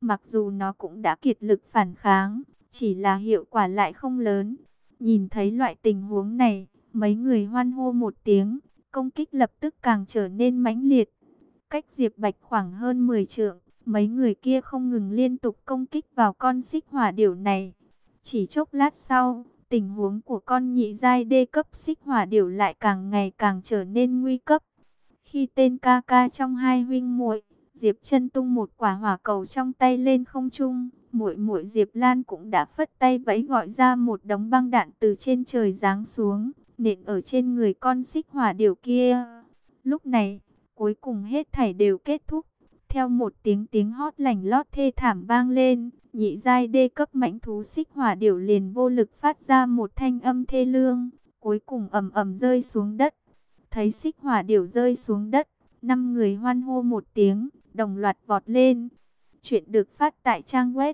Mặc dù nó cũng đã kiệt lực phản kháng, chỉ là hiệu quả lại không lớn. Nhìn thấy loại tình huống này, mấy người hoan hô một tiếng, công kích lập tức càng trở nên mãnh liệt. Cách Diệp Bạch khoảng hơn 10 trượng, mấy người kia không ngừng liên tục công kích vào con xích hỏa điểu này. Chỉ chốc lát sau, tình huống của con nhị giai đê cấp xích hỏa điểu lại càng ngày càng trở nên nguy cấp. Khi tên ca ca trong hai huynh muội, Diệp Chân tung một quả hỏa cầu trong tay lên không trung, muội muội Diệp Lan cũng đã phất tay vẫy gọi ra một đống băng đạn từ trên trời giáng xuống, nện ở trên người con xích hỏa điểu kia. Lúc này, cuối cùng hết thảy đều kết thúc. Theo một tiếng hót lành lót thê thảm vang lên, nhị giai đê cấp mãnh thú xích hỏa điểu liền vô lực phát ra một thanh âm thê lương, cuối cùng ầm ầm rơi xuống đất. Thấy xích hỏa điểu rơi xuống đất, 5 người hoan hô một tiếng, đồng loạt vọt lên. Chuyện được phát tại trang web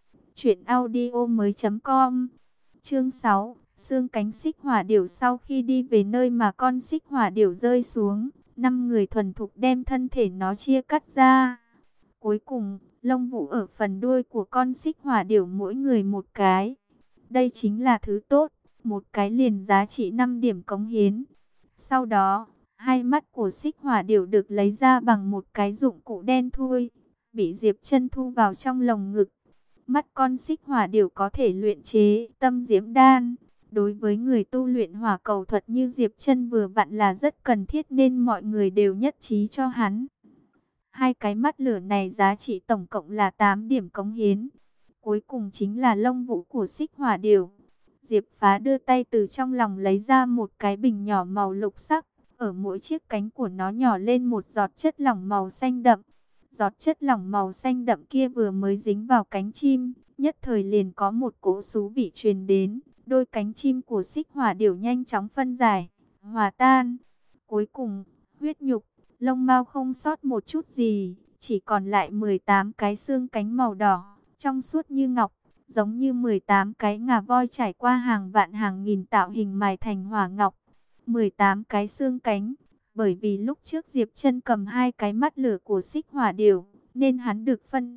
truyệnaudiomoi.com. Chương 6, xương cánh xích hỏa điểu. Sau khi đi về nơi mà con xích hỏa điểu rơi xuống, 5 người thuần thục đem thân thể nó chia cắt ra. Cuối cùng, lông vũ ở phần đuôi của con xích hỏa điểu mỗi người một cái. Đây chính là thứ tốt, một cái liền giá trị 5 điểm cống hiến. Sau đó, hai mắt của xích hỏa điểu được lấy ra bằng một cái dụng cụ đen thui, bị Diệp Chân thu vào trong lồng ngực. Mắt con xích hỏa điểu có thể luyện chế tâm diễm đan. Đối với người tu luyện hỏa cầu thuật như Diệp Chân vừa vặn là rất cần thiết nên mọi người đều nhất trí cho hắn. Hai cái mắt lửa này giá trị tổng cộng là 8 điểm cống hiến. Cuối cùng chính là lông vũ của xích hỏa điểu. Diệp Phá đưa tay từ trong lòng lấy ra một cái bình nhỏ màu lục sắc. Ở mỗi chiếc cánh của nó nhỏ lên một giọt chất lỏng màu xanh đậm. Giọt chất lỏng màu xanh đậm kia vừa mới dính vào cánh chim, nhất thời liền có một cỗ xú vị truyền đến. Đôi cánh chim của xích hỏa điểu nhanh chóng phân giải, hòa tan. Cuối cùng, huyết nhục, lông mao không sót một chút gì, chỉ còn lại 18 cái xương cánh màu đỏ, trong suốt như ngọc, giống như 18 cái ngà voi trải qua hàng vạn hàng nghìn tạo hình mài thành hỏa ngọc. 18 cái xương cánh, bởi vì lúc trước Diệp Chân cầm hai cái mắt lửa của xích hỏa điểu, nên hắn được phân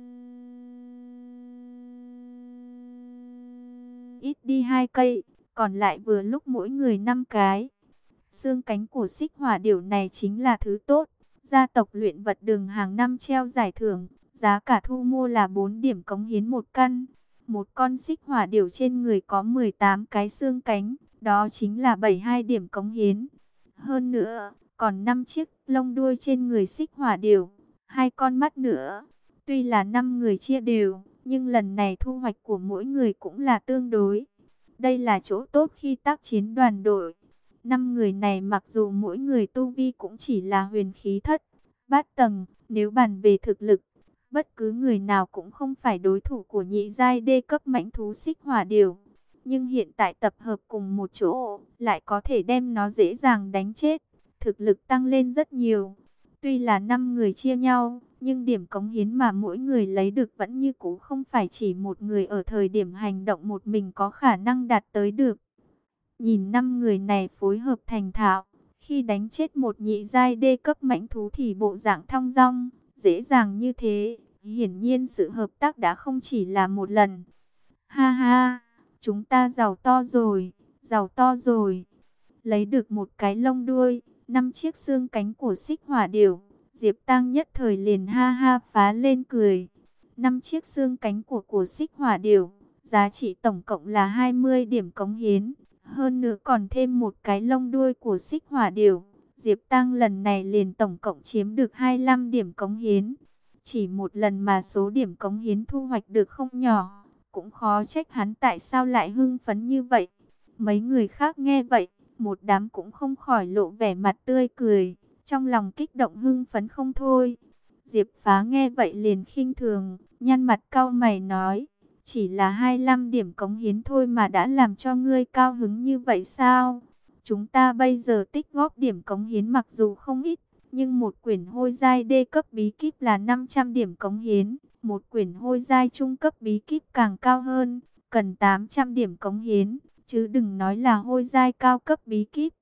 ít đi 2 cây, còn lại vừa lúc mỗi người 5 cái. Xương cánh của xích hỏa điểu này chính là thứ tốt. Gia tộc luyện vật đường hàng năm treo giải thưởng, giá cả thu mua là 4 điểm cống hiến một căn. Một con xích hỏa điểu trên người có 18 cái xương cánh, đó chính là 72 điểm cống hiến. Hơn nữa, còn 5 chiếc lông đuôi trên người xích hỏa điểu, 2 con mắt nữa. Tuy là 5 người chia đều, nhưng lần này thu hoạch của mỗi người cũng là tương đối. Đây là chỗ tốt khi tác chiến đoàn đội. 5 người này mặc dù mỗi người tu vi cũng chỉ là huyền khí thất, bát tầng, nếu bàn về thực lực, bất cứ người nào cũng không phải đối thủ của nhị giai đê cấp mãnh thú xích hỏa điểu. Nhưng hiện tại tập hợp cùng một chỗ, lại có thể đem nó dễ dàng đánh chết, thực lực tăng lên rất nhiều. Tuy là 5 người chia nhau, nhưng điểm cống hiến mà mỗi người lấy được vẫn như cũ không phải chỉ một người ở thời điểm hành động một mình có khả năng đạt tới được. Nhìn 5 người này phối hợp thành thạo, khi đánh chết một nhị giai đê cấp mãnh thú thì bộ dạng thong dong, dễ dàng như thế, hiển nhiên sự hợp tác đã không chỉ là một lần. Ha ha, chúng ta giàu to rồi, giàu to rồi. Lấy được một cái lông đuôi, 5 chiếc xương cánh của xích hỏa điểu, Diệp Tăng nhất thời liền ha ha phá lên cười. 5 chiếc xương cánh của xích hỏa điểu, giá trị tổng cộng là 20 điểm cống hiến. Hơn nữa còn thêm một cái lông đuôi của xích hỏa điểu, Diệp Tăng lần này liền tổng cộng chiếm được 25 điểm cống hiến. Chỉ một lần mà số điểm cống hiến thu hoạch được không nhỏ, cũng khó trách hắn tại sao lại hưng phấn như vậy. Mấy người khác nghe vậy, một đám cũng không khỏi lộ vẻ mặt tươi cười, trong lòng kích động hưng phấn không thôi. Diệp Phá nghe vậy liền khinh thường, nhăn mặt cau mày nói: chỉ là 25 điểm cống hiến thôi mà đã làm cho ngươi cao hứng như vậy sao? Chúng ta bây giờ tích góp điểm cống hiến mặc dù không ít, nhưng một quyển hôi giai đê cấp bí kíp là 500 điểm cống hiến, một quyển hôi giai trung cấp bí kíp càng cao hơn, cần 800 điểm cống hiến, chứ đừng nói là hôi giai cao cấp bí kíp,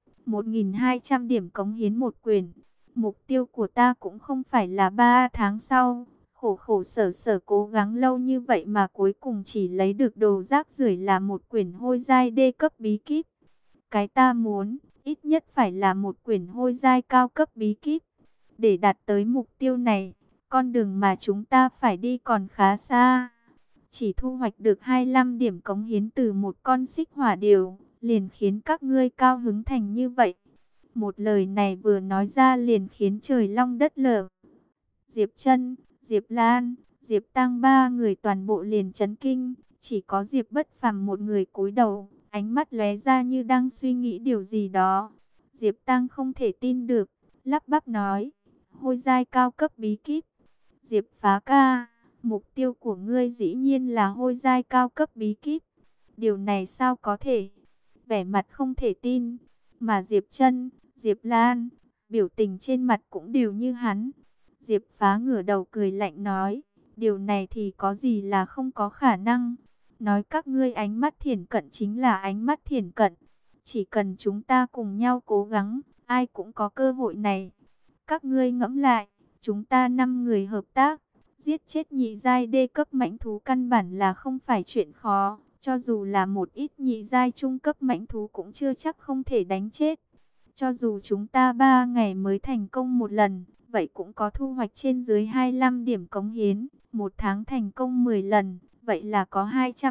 1.200 điểm cống hiến một quyển. Mục tiêu của ta cũng không phải là 3 tháng sau, Khổ khổ sở sở cố gắng lâu như vậy mà cuối cùng chỉ lấy được đồ rác rưởi là một quyển hôi giai đê cấp bí kíp. Cái ta muốn, ít nhất phải là một quyển hôi giai cao cấp bí kíp. Để đạt tới mục tiêu này, con đường mà chúng ta phải đi còn khá xa. Chỉ thu hoạch được 25 điểm cống hiến từ một con xích hỏa điều, liền khiến các ngươi cao hứng thành như vậy. Một lời này vừa nói ra liền khiến trời long đất lở. Diệp Trân, Diệp Lan, Diệp Tăng ba người toàn bộ liền chấn kinh, chỉ có Diệp Bất Phàm một người cúi đầu, ánh mắt lóe ra như đang suy nghĩ điều gì đó. Diệp Tăng không thể tin được, lắp bắp nói, hôi giai cao cấp bí kíp. Diệp Phá ca, mục tiêu của ngươi dĩ nhiên là hôi giai cao cấp bí kíp. Điều này sao có thể? Vẻ mặt không thể tin, mà Diệp Trân, Diệp Lan, biểu tình trên mặt cũng đều như hắn. Diệp Phá ngửa đầu cười lạnh nói, điều này thì có gì là không có khả năng. Nói các ngươi ánh mắt thiển cận chính là ánh mắt thiển cận. Chỉ cần chúng ta cùng nhau cố gắng, ai cũng có cơ hội này. Các ngươi ngẫm lại, chúng ta 5 người hợp tác, giết chết nhị giai đê cấp mãnh thú căn bản là không phải chuyện khó. Cho dù là một ít nhị giai trung cấp mãnh thú cũng chưa chắc không thể đánh chết. Cho dù chúng ta 3 ngày mới thành công một lần, vậy cũng có thu hoạch trên dưới 25 điểm cống hiến. Một tháng thành công 10 lần, vậy là có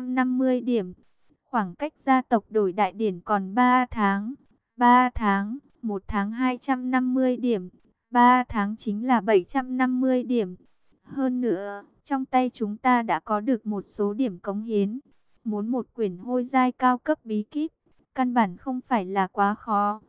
250 điểm. Khoảng cách gia tộc đổi đại điển còn 3 tháng. 3 tháng, một tháng 250 điểm. 3 tháng chính là 750 điểm. Hơn nữa, trong tay chúng ta đã có được một số điểm cống hiến. Muốn một quyển hôi giai cao cấp bí kíp, căn bản không phải là quá khó.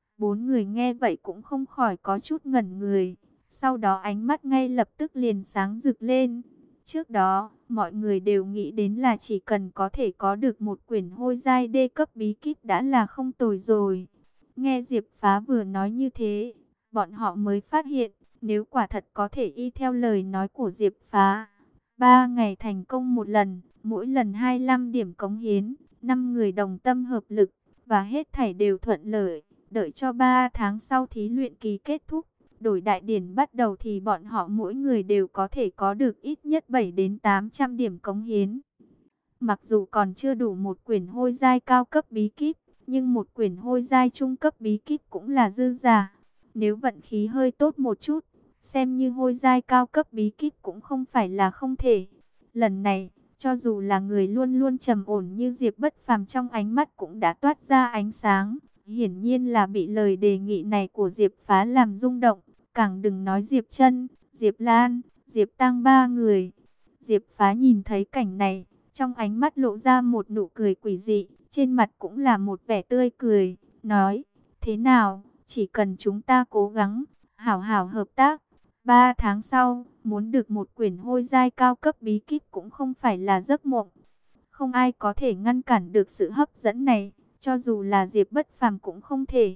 4 người nghe vậy cũng không khỏi có chút ngẩn người. Sau đó ánh mắt ngay lập tức liền sáng rực lên. Trước đó, mọi người đều nghĩ đến là chỉ cần có thể có được một quyển hôi giai đê cấp bí kíp đã là không tồi rồi. Nghe Diệp Phá vừa nói như thế, bọn họ mới phát hiện, nếu quả thật có thể y theo lời nói của Diệp Phá, 3 ngày thành công một lần, mỗi lần 25 điểm cống hiến, 5 người đồng tâm hợp lực, và hết thảy đều thuận lợi. Đợi cho 3 tháng sau thí luyện kỳ kết thúc, đổi đại điển bắt đầu thì bọn họ mỗi người đều có thể có được ít nhất 7 đến 800 điểm cống hiến. Mặc dù còn chưa đủ một quyển hôi giai cao cấp bí kíp, nhưng một quyển hôi giai trung cấp bí kíp cũng là dư giả. Nếu vận khí hơi tốt một chút, xem như hôi giai cao cấp bí kíp cũng không phải là không thể. Lần này, cho dù là người luôn luôn trầm ổn như Diệp Bất Phàm trong ánh mắt cũng đã toát ra ánh sáng. Hiển nhiên là bị lời đề nghị này của Diệp Phá làm rung động, càng đừng nói Diệp Trân, Diệp Lan, Diệp Tăng ba người. Diệp Phá nhìn thấy cảnh này, trong ánh mắt lộ ra một nụ cười quỷ dị, trên mặt cũng là một vẻ tươi cười, nói, thế nào, chỉ cần chúng ta cố gắng, hảo hảo hợp tác, 3 tháng sau, muốn được một quyển hôi giai cao cấp bí kíp cũng không phải là giấc mộng. Không ai có thể ngăn cản được sự hấp dẫn này. Cho dù là Diệp Bất Phàm cũng không thể.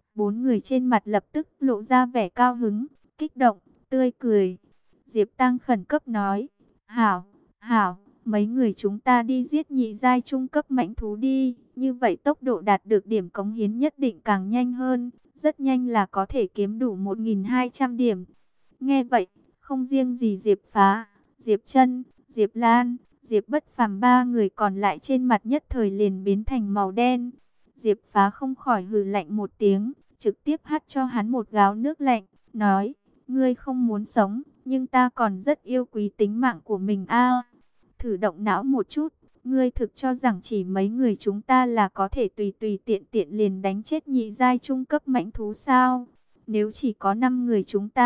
4 người trên mặt lập tức lộ ra vẻ cao hứng, kích động, tươi cười. Diệp Tăng khẩn cấp nói, hảo, hảo, mấy người chúng ta đi giết nhị giai trung cấp mãnh thú đi. Như vậy tốc độ đạt được điểm cống hiến nhất định càng nhanh hơn. Rất nhanh là có thể kiếm đủ 1.200 điểm. Nghe vậy, không riêng gì Diệp Phá, Diệp Trân, Diệp Lan, Diệp Bất Phàm ba người còn lại trên mặt nhất thời liền biến thành màu đen. Diệp Phá không khỏi hừ lạnh một tiếng, trực tiếp hắt cho hắn một gáo nước lạnh, nói, ngươi không muốn sống, nhưng ta còn rất yêu quý tính mạng của mình a. Thử động não một chút, ngươi thực cho rằng chỉ mấy người chúng ta là có thể tùy tùy tiện tiện liền đánh chết nhị giai trung cấp mãnh thú sao? Nếu chỉ có 5 người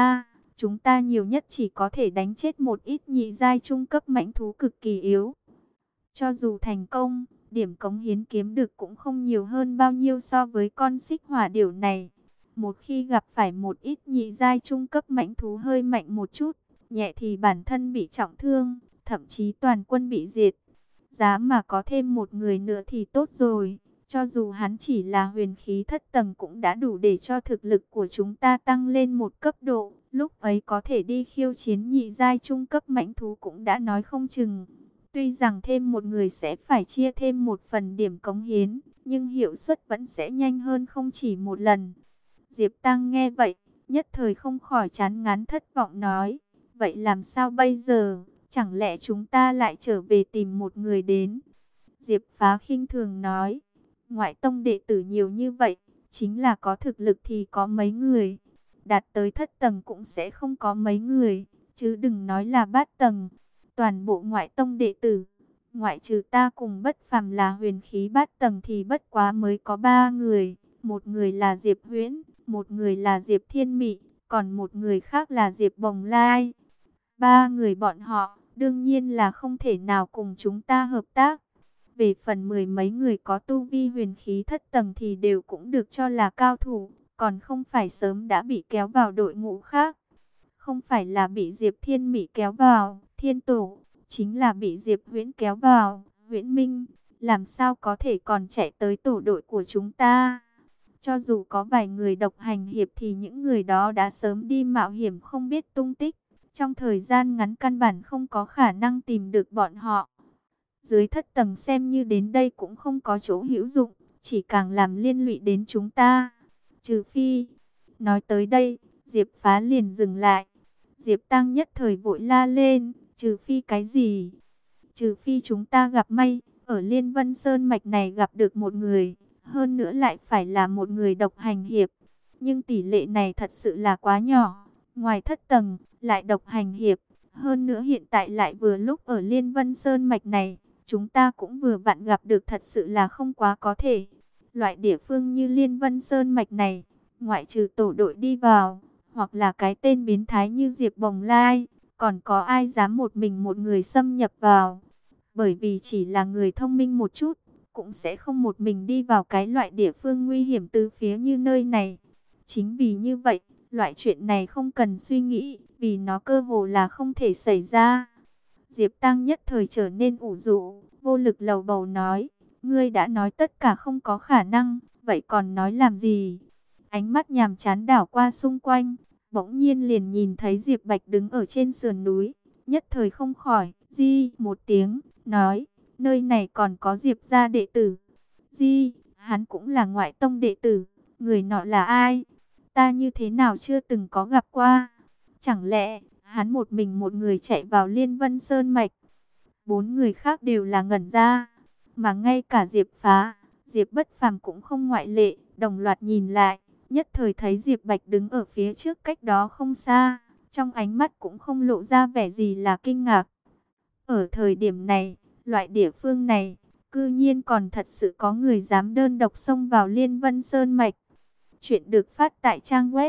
chúng ta nhiều nhất chỉ có thể đánh chết một ít nhị giai trung cấp mãnh thú cực kỳ yếu. Cho dù thành công, điểm cống hiến kiếm được cũng không nhiều hơn bao nhiêu so với con xích hỏa điểu này. Một khi gặp phải một ít nhị giai trung cấp mãnh thú hơi mạnh một chút, nhẹ thì bản thân bị trọng thương, thậm chí toàn quân bị diệt. Giá mà có thêm một người nữa thì tốt rồi. Cho dù hắn chỉ là huyền khí thất tầng cũng đã đủ để cho thực lực của chúng ta tăng lên một cấp độ. Lúc ấy có thể đi khiêu chiến nhị giai trung cấp mãnh thú cũng đã nói không chừng. Tuy rằng thêm một người sẽ phải chia thêm một phần điểm cống hiến, nhưng hiệu suất vẫn sẽ nhanh hơn không chỉ một lần. Diệp Tăng nghe vậy, nhất thời không khỏi chán ngán thất vọng nói, vậy làm sao bây giờ? Chẳng lẽ chúng ta lại trở về tìm một người đến? Diệp Phá khinh thường nói, ngoại tông đệ tử nhiều như vậy, chính là có thực lực thì có mấy người, đạt tới thất tầng cũng sẽ không có mấy người, chứ đừng nói là bát tầng. Toàn bộ ngoại tông đệ tử, ngoại trừ ta cùng Bất Phàm là huyền khí bát tầng thì bất quá mới có 3 người. Một người là Diệp Huyễn, một người là Diệp Thiên Mị, còn một người khác là Diệp Bồng Lai. 3 người bọn họ đương nhiên là không thể nào cùng chúng ta hợp tác. Về phần mười mấy người có tu vi huyền khí thất tầng thì đều cũng được cho là cao thủ, còn không phải sớm đã bị kéo vào đội ngũ khác. Không phải là bị Diệp Thiên Mị kéo vào, Thiên Tổ, chính là bị Diệp Huyễn kéo vào, Huyễn Minh, làm sao có thể còn chạy tới tổ đội của chúng ta. Cho dù có vài người độc hành hiệp thì những người đó đã sớm đi mạo hiểm không biết tung tích. Trong thời gian ngắn căn bản không có khả năng tìm được bọn họ. Dưới thất tầng xem như đến đây cũng không có chỗ hữu dụng, chỉ càng làm liên lụy đến chúng ta. Trừ phi, nói tới đây, Diệp Phá liền dừng lại. Diệp Tăng nhất thời vội la lên, trừ phi cái gì? Trừ phi chúng ta gặp may, ở Liên Vân Sơn Mạch này gặp được một người, hơn nữa lại phải là một người độc hành hiệp. Nhưng tỷ lệ này thật sự là quá nhỏ, ngoài thất tầng, lại độc hành hiệp. Hơn nữa hiện tại lại vừa lúc ở Liên Vân Sơn Mạch này, chúng ta cũng vừa vặn gặp được, thật sự là không quá có thể. Loại địa phương như Liên Vân Sơn Mạch này, ngoại trừ tổ đội đi vào, hoặc là cái tên biến thái như Diệp Bồng Lai, còn có ai dám một mình một người xâm nhập vào. Bởi vì chỉ là người thông minh một chút, cũng sẽ không một mình đi vào cái loại địa phương nguy hiểm tứ phía như nơi này. Chính vì như vậy, loại chuyện này không cần suy nghĩ, vì nó cơ hồ là không thể xảy ra. Diệp Tăng nhất thời trở nên ủ rũ, vô lực lầu bầu nói, ngươi đã nói tất cả không có khả năng, vậy còn nói làm gì? Ánh mắt nhàm chán đảo qua xung quanh, bỗng nhiên liền nhìn thấy Diệp Bạch đứng ở trên sườn núi, nhất thời không khỏi, di một tiếng, nói, nơi này còn có Diệp gia đệ tử. Di, hắn cũng là ngoại tông đệ tử, người nọ là ai? Ta như thế nào chưa từng có gặp qua? Chẳng lẽ hắn một mình một người chạy vào Liên Vân Sơn Mạch? 4 người khác đều là ngẩn ra, mà ngay cả Diệp Phá, Diệp Bất Phàm cũng không ngoại lệ, đồng loạt nhìn lại, nhất thời thấy Diệp Bạch đứng ở phía trước cách đó không xa, trong ánh mắt cũng không lộ ra vẻ gì là kinh ngạc. Ở thời điểm này, loại địa phương này, cư nhiên còn thật sự có người dám đơn độc xông vào Liên Vân Sơn Mạch. Chuyện được phát tại trang web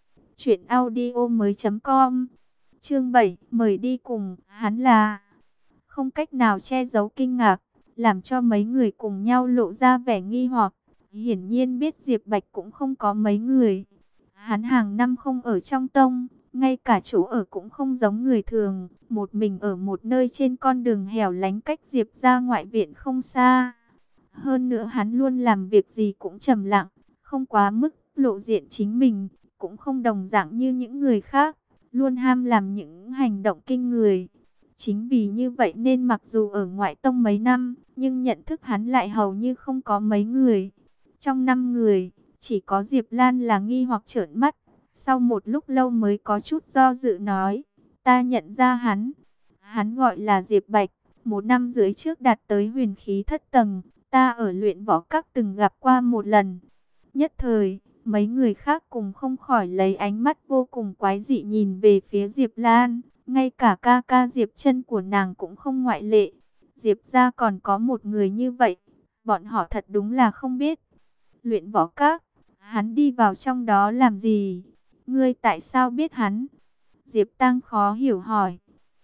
truyệnaudiomoi.com. Chương 7, mời đi cùng, hắn là không cách nào che giấu kinh ngạc, làm cho mấy người cùng nhau lộ ra vẻ nghi hoặc. Hiển nhiên biết Diệp Bạch cũng không có mấy người. Hắn hàng năm không ở trong tông, ngay cả chỗ ở cũng không giống người thường, một mình ở một nơi trên con đường hẻo lánh cách Diệp ra ngoại viện không xa. Hơn nữa hắn luôn làm việc gì cũng trầm lặng, không quá mức lộ diện chính mình, cũng không đồng dạng như những người khác, luôn ham làm những hành động kinh người. Chính vì như vậy nên mặc dù ở ngoại tông mấy năm, nhưng nhận thức hắn lại hầu như không có mấy người. Trong 5 người, chỉ có Diệp Lan là nghi hoặc trợn mắt. Sau một lúc lâu mới có chút do dự nói, ta nhận ra hắn. Hắn gọi là Diệp Bạch, 1 năm rưỡi trước đạt tới huyền khí thất tầng. Ta ở luyện võ các từng gặp qua một lần. Nhất thời, mấy người khác cùng không khỏi lấy ánh mắt vô cùng quái dị nhìn về phía Diệp Lan. Ngay cả ca ca Diệp Chân của nàng cũng không ngoại lệ. Diệp gia còn có một người như vậy, bọn họ thật đúng là không biết. Luyện võ các, hắn đi vào trong đó làm gì? Ngươi tại sao biết hắn? Diệp Tăng khó hiểu hỏi.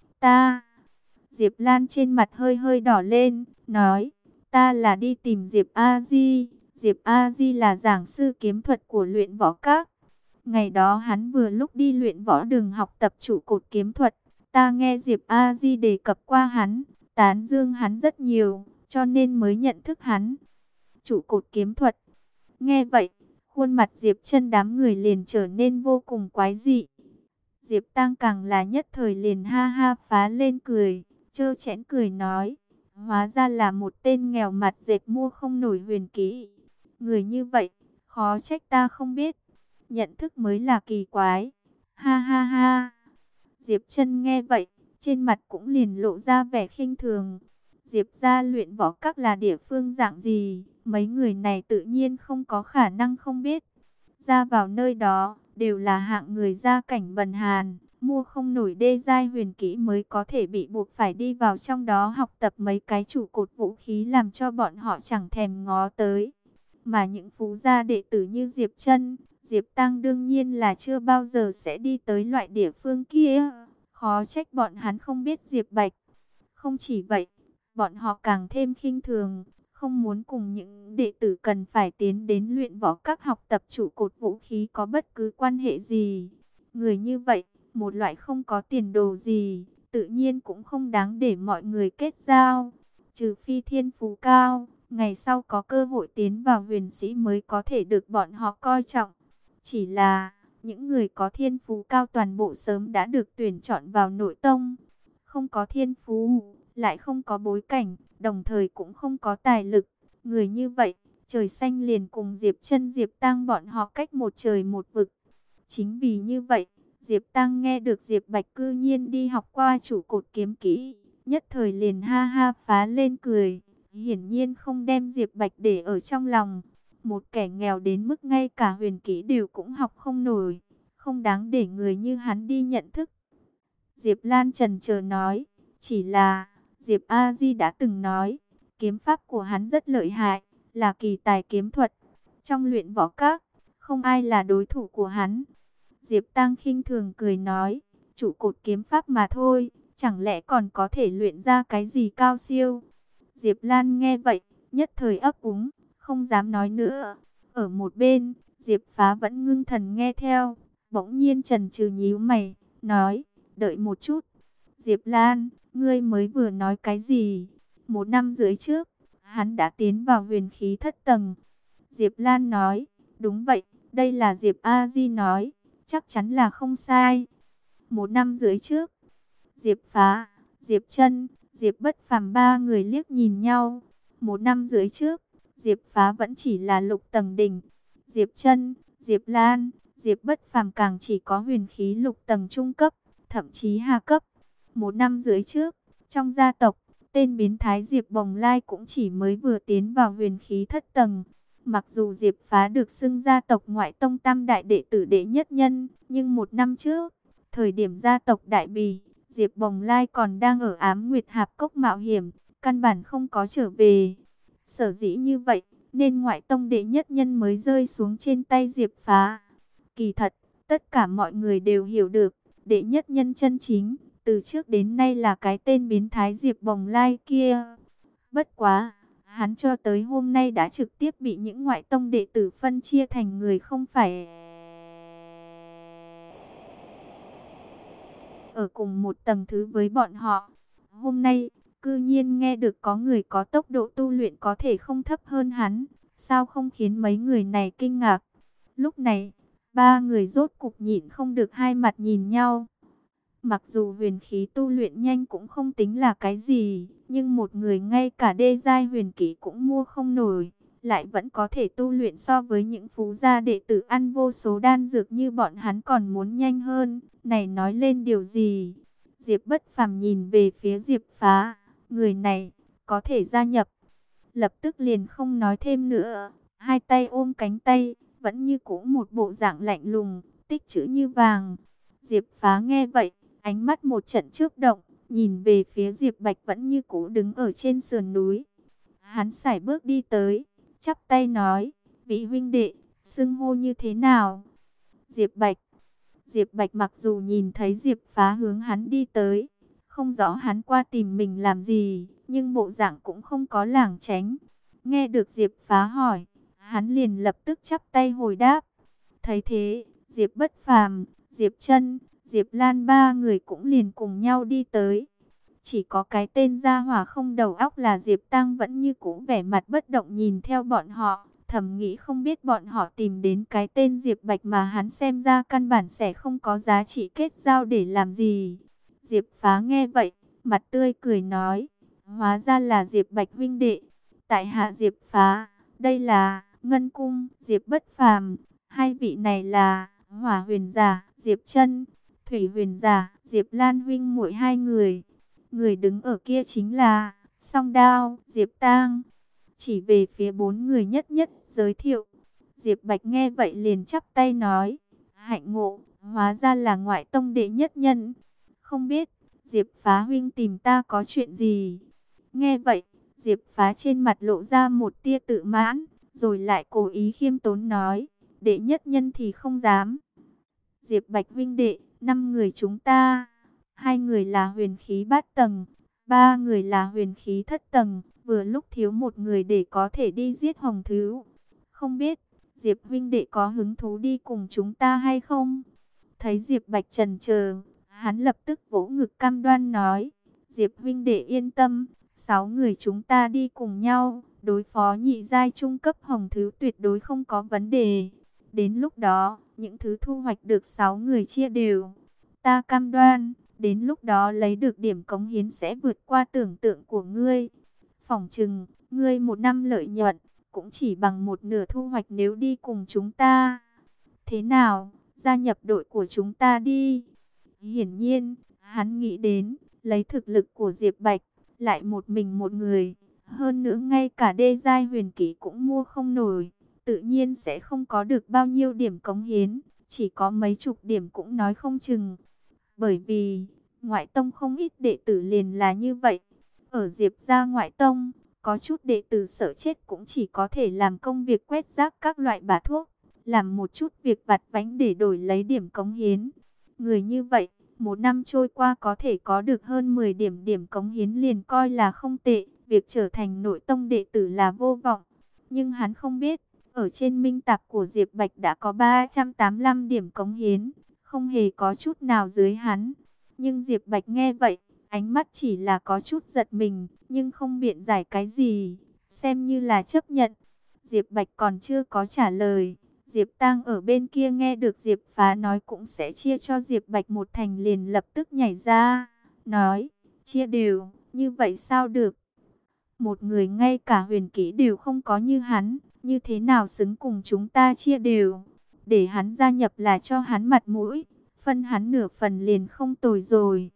Ta. Diệp Lan trên mặt hơi hơi đỏ lên, nói, ta là đi tìm Diệp A Di. Diệp A Di là giảng sư kiếm thuật của luyện võ các. Ngày đó hắn vừa lúc đi luyện võ đường học tập trụ cột kiếm thuật. Ta nghe Diệp A Di đề cập qua hắn, tán dương hắn rất nhiều, cho nên mới nhận thức hắn. Trụ cột kiếm thuật. Nghe vậy, khuôn mặt Diệp Chân đám người liền trở nên vô cùng quái dị. Diệp Tăng càng là nhất thời liền ha ha phá lên cười, trơ trẽn cười nói, hóa ra là một tên nghèo mặt dệt mua không nổi huyền kỹ. Người như vậy, khó trách ta không biết, nhận thức mới là kỳ quái. Ha ha ha. Diệp Chân nghe vậy, trên mặt cũng liền lộ ra vẻ khinh thường. Diệp gia luyện võ các là địa phương dạng gì, mấy người này tự nhiên không có khả năng không biết. Ra vào nơi đó, đều là hạng người gia cảnh bần hàn, mua không nổi đê giai huyền kỹ mới có thể bị buộc phải đi vào trong đó học tập mấy cái trụ cột vũ khí làm cho bọn họ chẳng thèm ngó tới. Mà những phú gia đệ tử như Diệp Chân, Diệp Tăng đương nhiên là chưa bao giờ sẽ đi tới loại địa phương kia. Khó trách bọn hắn không biết Diệp Bạch. Không chỉ vậy, bọn họ càng thêm khinh thường, không muốn cùng những đệ tử cần phải tiến đến luyện võ các học tập trụ cột vũ khí có bất cứ quan hệ gì. Người như vậy, một loại không có tiền đồ gì, tự nhiên cũng không đáng để mọi người kết giao. Trừ phi thiên phú cao, ngày sau có cơ hội tiến vào huyền sĩ mới có thể được bọn họ coi trọng. Chỉ là, những người có thiên phú cao toàn bộ sớm đã được tuyển chọn vào nội tông. Không có thiên phú, lại không có bối cảnh, đồng thời cũng không có tài lực. Người như vậy, trời xanh liền cùng Diệp Chân Diệp Tăng bọn họ cách một trời một vực. Chính vì như vậy, Diệp Tăng nghe được Diệp Bạch cư nhiên đi học qua trụ cột kiếm kỹ, nhất thời liền ha ha phá lên cười. Hiển nhiên không đem Diệp Bạch để ở trong lòng. Một kẻ nghèo đến mức ngay cả huyền kỹ đều cũng học không nổi, không đáng để người như hắn đi nhận thức. Diệp Lan chần chờ nói, chỉ là Diệp A Di đã từng nói, kiếm pháp của hắn rất lợi hại, là kỳ tài kiếm thuật. Trong luyện võ các, không ai là đối thủ của hắn. Diệp Tăng khinh thường cười nói, trụ cột kiếm pháp mà thôi, chẳng lẽ còn có thể luyện ra cái gì cao siêu. Diệp Lan nghe vậy, nhất thời ấp úng, không dám nói nữa. Ở một bên, Diệp Phá vẫn ngưng thần nghe theo, bỗng nhiên chần chừ nhíu mày, nói, đợi một chút. Diệp Lan, ngươi mới vừa nói cái gì? 1 năm rưỡi trước, hắn đã tiến vào huyền khí thất tầng. Diệp Lan nói, đúng vậy, đây là Diệp A Di nói, chắc chắn là không sai. 1 năm rưỡi trước, Diệp Phá, Diệp Chân, Diệp Bất Phàm ba người liếc nhìn nhau. 1 năm rưỡi trước, Diệp Phá vẫn chỉ là lục tầng đỉnh. Diệp Chân, Diệp Lan, Diệp Bất Phàm càng chỉ có huyền khí lục tầng trung cấp, thậm chí hạ cấp. 1 năm rưỡi trước, trong gia tộc, tên biến thái Diệp Bồng Lai cũng chỉ mới vừa tiến vào huyền khí thất tầng. Mặc dù Diệp Phá được xưng gia tộc ngoại tông tam đại đệ tử đệ nhất nhân, nhưng 1 năm trước, thời điểm gia tộc Đại Bì, Diệp Bồng Lai còn đang ở Ám Nguyệt Hạp Cốc mạo hiểm, căn bản không có trở về. Sở dĩ như vậy, nên ngoại tông đệ nhất nhân mới rơi xuống trên tay Diệp Phá. Kỳ thật, tất cả mọi người đều hiểu được, đệ nhất nhân chân chính, từ trước đến nay là cái tên biến thái Diệp Bồng Lai kia. Bất quá, hắn cho tới hôm nay đã trực tiếp bị những ngoại tông đệ tử phân chia thành người không phải ở cùng một tầng thứ với bọn họ. Hôm nay, cư nhiên nghe được có người có tốc độ tu luyện có thể không thấp hơn hắn, sao không khiến mấy người này kinh ngạc. Lúc này, ba người rốt cục nhịn không được hai mặt nhìn nhau. Mặc dù huyền khí tu luyện nhanh cũng không tính là cái gì, nhưng một người ngay cả đê giai huyền kỹ cũng mua không nổi, lại vẫn có thể tu luyện so với những phú gia đệ tử ăn vô số đan dược như bọn hắn còn muốn nhanh hơn. Này nói lên điều gì? Diệp Bất Phàm nhìn về phía Diệp Phá, người này có thể gia nhập. Lập tức liền không nói thêm nữa, hai tay ôm cánh tay, vẫn như cũ một bộ dạng lạnh lùng, tích chữ như vàng. Diệp Phá nghe vậy, ánh mắt một trận chớp động, nhìn về phía Diệp Bạch vẫn như cũ đứng ở trên sườn núi. Hắn sải bước đi tới, chắp tay nói, vị huynh đệ, xưng hô như thế nào? Diệp Bạch. Diệp Bạch mặc dù nhìn thấy Diệp Phá hướng hắn đi tới, không rõ hắn qua tìm mình làm gì, nhưng bộ dạng cũng không có lảng tránh. Nghe được Diệp Phá hỏi, hắn liền lập tức chắp tay hồi đáp. Thấy thế, Diệp Bất Phàm, Diệp Chân, Diệp Lan ba người cũng liền cùng nhau đi tới. Chỉ có cái tên gia hỏa không đầu óc là Diệp Tăng vẫn như cũ vẻ mặt bất động nhìn theo bọn họ, thầm nghĩ không biết bọn họ tìm đến cái tên Diệp Bạch mà hắn xem ra căn bản sẽ không có giá trị kết giao để làm gì. Diệp Phá nghe vậy, mặt tươi cười nói, hóa ra là Diệp Bạch huynh đệ. Tại hạ Diệp Phá, đây là Ngân Cung, Diệp Bất Phàm, hai vị này là Hỏa Huyền Giả, Diệp Chân. Thủy Huyền Giả, Diệp Lan huynh muội hai người. Người đứng ở kia chính là Song Đao, Diệp Tang. Chỉ về phía bốn người nhất nhất giới thiệu. Diệp Bạch nghe vậy liền chắp tay nói, hạnh ngộ, hóa ra là ngoại tông đệ nhất nhân. Không biết, Diệp Phá huynh tìm ta có chuyện gì? Nghe vậy, Diệp Phá trên mặt lộ ra một tia tự mãn, rồi lại cố ý khiêm tốn nói, đệ nhất nhân thì không dám. Diệp Bạch huynh đệ, 5 người chúng ta, 2 người là huyền khí bát tầng, 3 người là huyền khí thất tầng, vừa lúc thiếu một người để có thể đi giết Hồng Thứ. Không biết, Diệp huynh đệ có hứng thú đi cùng chúng ta hay không? Thấy Diệp Bạch chần chờ, hắn lập tức vỗ ngực cam đoan nói, Diệp huynh đệ yên tâm, 6 người chúng ta đi cùng nhau, đối phó nhị giai trung cấp Hồng Thứ tuyệt đối không có vấn đề. Đến lúc đó, những thứ thu hoạch được 6 người chia đều. Ta cam đoan, đến lúc đó lấy được điểm cống hiến sẽ vượt qua tưởng tượng của ngươi. Phỏng chừng, ngươi một năm lợi nhuận, cũng chỉ bằng một nửa thu hoạch nếu đi cùng chúng ta. Thế nào, gia nhập đội của chúng ta đi. Hiển nhiên, hắn nghĩ đến, lấy thực lực của Diệp Bạch, lại một mình một người. Hơn nữa ngay cả đê giai huyền kỹ cũng mua không nổi. Tự nhiên sẽ không có được bao nhiêu điểm cống hiến. Chỉ có mấy chục điểm cũng nói không chừng. Bởi vì, ngoại tông không ít đệ tử liền là như vậy. Ở Diệp gia ngoại tông, có chút đệ tử sợ chết cũng chỉ có thể làm công việc quét rác các loại bả thuốc, làm một chút việc vặt vãnh để đổi lấy điểm cống hiến. Người như vậy, một năm trôi qua có thể có được hơn 10 điểm điểm cống hiến liền coi là không tệ, việc trở thành nội tông đệ tử là vô vọng. Nhưng hắn không biết, ở trên minh tạp của Diệp Bạch đã có 385 điểm cống hiến, không hề có chút nào dưới hắn. Nhưng Diệp Bạch nghe vậy, ánh mắt chỉ là có chút giật mình, nhưng không biện giải cái gì, xem như là chấp nhận. Diệp Bạch còn chưa có trả lời, Diệp Tang ở bên kia nghe được Diệp Phá nói cũng sẽ chia cho Diệp Bạch một thành liền lập tức nhảy ra, nói, chia đều, như vậy sao được? Một người ngay cả huyền kỹ đều không có như hắn, như thế nào xứng cùng chúng ta chia đều? Để hắn gia nhập là cho hắn mặt mũi, phân hắn nửa phần liền không tồi rồi.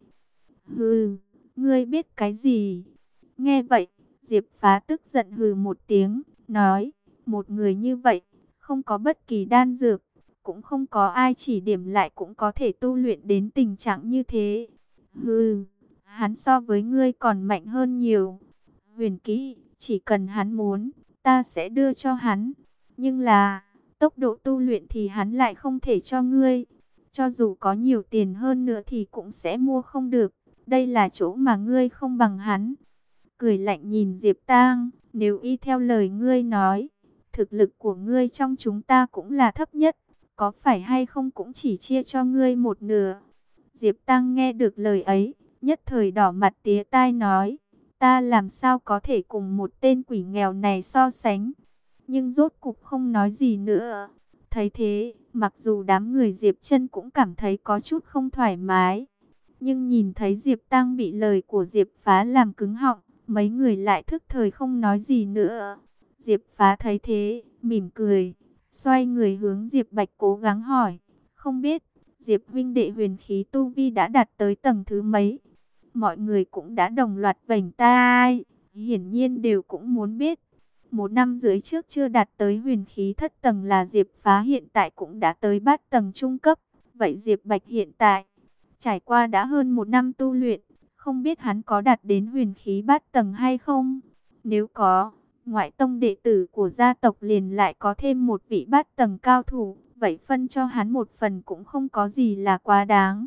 Hừ, ngươi biết cái gì? Nghe vậy, Diệp Phá tức giận hừ một tiếng, nói, một người như vậy, không có bất kỳ đan dược, cũng không có ai chỉ điểm lại cũng có thể tu luyện đến tình trạng như thế. Hừ, hắn so với ngươi còn mạnh hơn nhiều. Huyền kỹ, chỉ cần hắn muốn, ta sẽ đưa cho hắn. Nhưng là, tốc độ tu luyện thì hắn lại không thể cho ngươi. Cho dù có nhiều tiền hơn nữa thì cũng sẽ mua không được. Đây là chỗ mà ngươi không bằng hắn. Cười lạnh nhìn Diệp Tang, nếu y theo lời ngươi nói, thực lực của ngươi trong chúng ta cũng là thấp nhất, có phải hay không cũng chỉ chia cho ngươi một nửa. Diệp Tang nghe được lời ấy, nhất thời đỏ mặt tía tai nói, ta làm sao có thể cùng một tên quỷ nghèo này so sánh. Nhưng rốt cục không nói gì nữa. Thấy thế, mặc dù đám người Diệp Chân cũng cảm thấy có chút không thoải mái, nhưng nhìn thấy Diệp Tăng bị lời của Diệp Phá làm cứng họng, mấy người lại thức thời không nói gì nữa. Diệp Phá thấy thế, mỉm cười, xoay người hướng Diệp Bạch cố gắng hỏi, không biết, Diệp huynh đệ huyền khí tu vi đã đạt tới tầng thứ mấy? Mọi người cũng đã đồng loạt vểnh tai, hiển nhiên đều cũng muốn biết. Một năm dưới trước chưa đạt tới huyền khí thất tầng là Diệp Phá hiện tại cũng đã tới bát tầng trung cấp. Vậy Diệp Bạch hiện tại, trải qua đã hơn một năm tu luyện, không biết hắn có đạt đến huyền khí bát tầng hay không? Nếu có, ngoại tông đệ tử của gia tộc liền lại có thêm một vị bát tầng cao thủ, vậy phân cho hắn một phần cũng không có gì là quá đáng.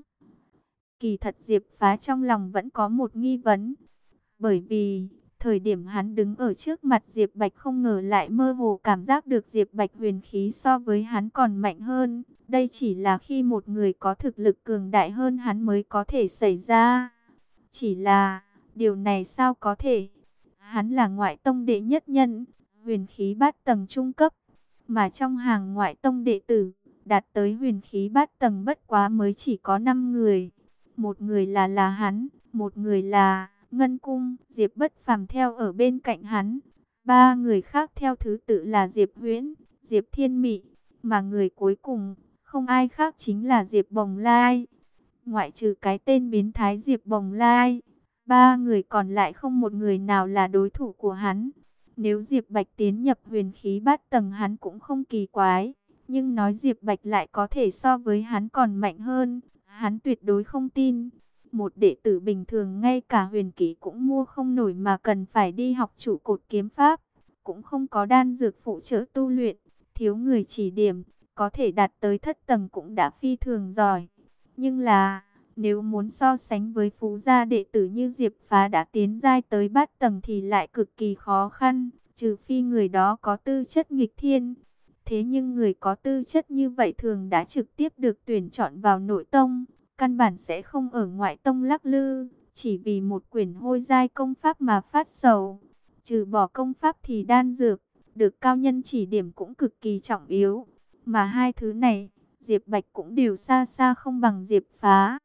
Kỳ thật Diệp Phá trong lòng vẫn có một nghi vấn, bởi vì thời điểm hắn đứng ở trước mặt Diệp Bạch không ngờ lại mơ hồ cảm giác được Diệp Bạch huyền khí so với hắn còn mạnh hơn. Đây chỉ là khi một người có thực lực cường đại hơn hắn mới có thể xảy ra. Chỉ là, điều này sao có thể? Hắn là ngoại tông đệ nhất nhân, huyền khí bát tầng trung cấp. Mà trong hàng ngoại tông đệ tử, đạt tới huyền khí bát tầng bất quá mới chỉ có 5 người. Một người là hắn, một người là Ngân Cung, Diệp Bất Phàm theo ở bên cạnh hắn. 3 người khác theo thứ tự là Diệp Huyễn, Diệp Thiên Mị, mà người cuối cùng không ai khác chính là Diệp Bồng Lai. Ngoại trừ cái tên biến thái Diệp Bồng Lai, ba người còn lại không một người nào là đối thủ của hắn. Nếu Diệp Bạch tiến nhập huyền khí bát tầng hắn cũng không kỳ quái. Nhưng nói Diệp Bạch lại có thể so với hắn còn mạnh hơn, hắn tuyệt đối không tin. Một đệ tử bình thường ngay cả huyền kỹ cũng mua không nổi mà cần phải đi học trụ cột kiếm pháp. Cũng không có đan dược phụ trợ tu luyện, thiếu người chỉ điểm, có thể đạt tới thất tầng cũng đã phi thường giỏi. Nhưng là, nếu muốn so sánh với phú gia đệ tử như Diệp Phá đã tiến giai tới bát tầng thì lại cực kỳ khó khăn, trừ phi người đó có tư chất nghịch thiên. Thế nhưng người có tư chất như vậy thường đã trực tiếp được tuyển chọn vào nội tông, căn bản sẽ không ở ngoại tông lắc lư, chỉ vì một quyển hôi giai công pháp mà phát sầu. Trừ bỏ công pháp thì đan dược, được cao nhân chỉ điểm cũng cực kỳ trọng yếu. Mà hai thứ này, Diệp Bạch cũng đều xa xa không bằng Diệp Phá.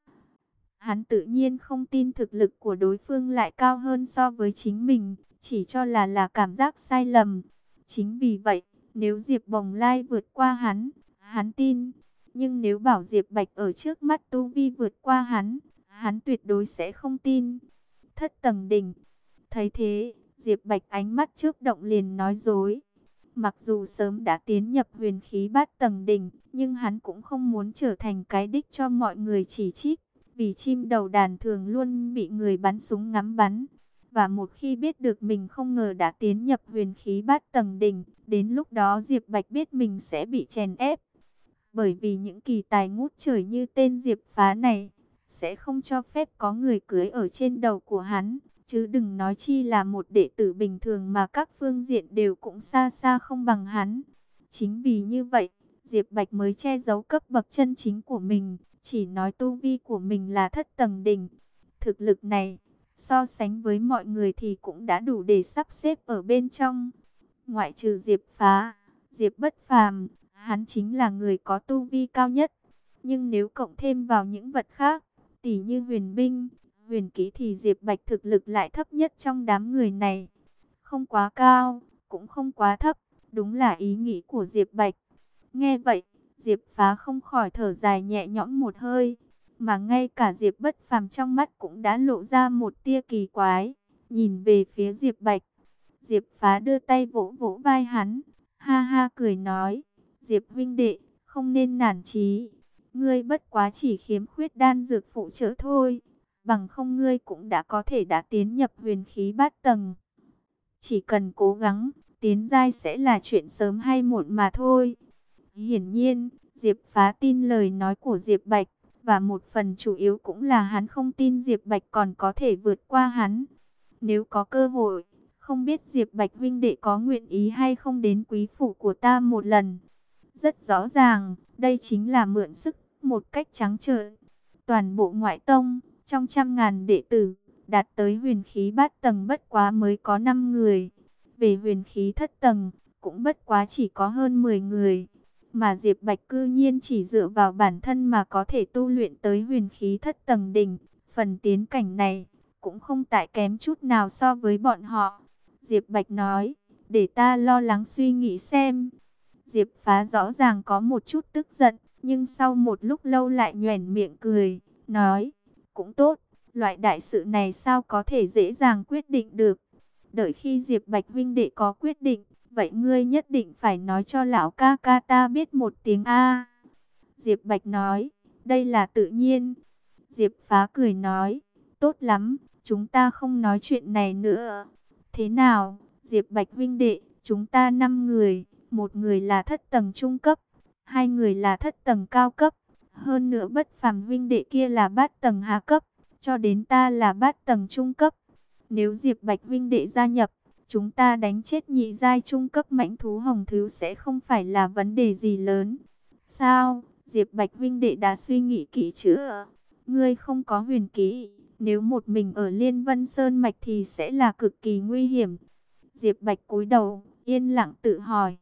Hắn tự nhiên không tin thực lực của đối phương lại cao hơn so với chính mình, chỉ cho là cảm giác sai lầm. Chính vì vậy, nếu Diệp Bồng Lai vượt qua hắn tin. Nhưng nếu bảo Diệp Bạch ở trước mắt tu vi vượt qua hắn tuyệt đối sẽ không tin. Thất tầng đỉnh. Thấy thế, Diệp Bạch ánh mắt chớp động liền nói dối. Mặc dù sớm đã tiến nhập huyền khí bát tầng đỉnh, nhưng hắn cũng không muốn trở thành cái đích cho mọi người chỉ trích. Vì chim đầu đàn thường luôn bị người bắn súng ngắm bắn. Và một khi biết được mình không ngờ đã tiến nhập huyền khí bát tầng đỉnh, đến lúc đó Diệp Bạch biết mình sẽ bị chèn ép. Bởi vì những kỳ tài ngút trời như tên Diệp Phá này, sẽ không cho phép có người cưỡi ở trên đầu của hắn. Chứ đừng nói chi là một đệ tử bình thường mà các phương diện đều cũng xa xa không bằng hắn. Chính vì như vậy, Diệp Bạch mới che giấu cấp bậc chân chính của mình, chỉ nói tu vi của mình là thất tầng đỉnh. Thực lực này, so sánh với mọi người thì cũng đã đủ để sắp xếp ở bên trong. Ngoại trừ Diệp Phá, Diệp Bất Phàm, hắn chính là người có tu vi cao nhất. Nhưng nếu cộng thêm vào những vật khác, tỷ như huyền binh, huyền kỹ thì Diệp Bạch thực lực lại thấp nhất trong đám người này. Không quá cao, cũng không quá thấp, đúng là ý nghĩ của Diệp Bạch. Nghe vậy, Diệp Phá không khỏi thở dài nhẹ nhõm một hơi. Mà ngay cả Diệp Bất Phàm trong mắt cũng đã lộ ra một tia kỳ quái, nhìn về phía Diệp Bạch. Diệp Phá đưa tay vỗ vỗ vai hắn, ha ha cười nói, Diệp huynh đệ, không nên nản chí. Ngươi bất quá chỉ khiếm khuyết đan dược phụ trợ thôi, bằng không ngươi cũng đã có thể đã tiến nhập huyền khí bát tầng. Chỉ cần cố gắng, tiến giai sẽ là chuyện sớm hay muộn mà thôi. Hiển nhiên, Diệp Phá tin lời nói của Diệp Bạch, và một phần chủ yếu cũng là hắn không tin Diệp Bạch còn có thể vượt qua hắn. Nếu có cơ hội, không biết Diệp Bạch huynh đệ có nguyện ý hay không đến quý phủ của ta một lần. Rất rõ ràng, đây chính là mượn sức một cách trắng trợn. Toàn bộ ngoại tông, trong 100.000 đệ tử, đạt tới huyền khí bát tầng bất quá mới có 5 người. Về huyền khí thất tầng, cũng bất quá chỉ có hơn 10 người. Mà Diệp Bạch cư nhiên chỉ dựa vào bản thân mà có thể tu luyện tới huyền khí thất tầng đỉnh. Phần tiến cảnh này, cũng không tại kém chút nào so với bọn họ. Diệp Bạch nói, để ta lo lắng suy nghĩ xem. Diệp Phá rõ ràng có một chút tức giận, nhưng sau một lúc lâu lại nhoẻn miệng cười, nói, cũng tốt, loại đại sự này sao có thể dễ dàng quyết định được. Đợi khi Diệp Bạch huynh đệ có quyết định, vậy ngươi nhất định phải nói cho lão ca ca ta biết một tiếng A. Diệp Bạch nói, đây là tự nhiên. Diệp Phá cười nói, tốt lắm, chúng ta không nói chuyện này nữa. Thế nào, Diệp Bạch huynh đệ, chúng ta 5 người, một người là thất tầng trung cấp, 2 người là thất tầng cao cấp, hơn nữa Bất Phàm huynh đệ kia là bát tầng hạ cấp, cho đến ta là bát tầng trung cấp. Nếu Diệp Bạch huynh đệ gia nhập, chúng ta đánh chết nhị giai trung cấp mãnh thú hồng thú sẽ không phải là vấn đề gì lớn. Sao, Diệp Bạch huynh đệ đã suy nghĩ kỹ chưa? Ngươi không có huyền kỹ, nếu một mình ở Liên Vân Sơn Mạch thì sẽ là cực kỳ nguy hiểm. Diệp Bạch cúi đầu, yên lặng tự hỏi.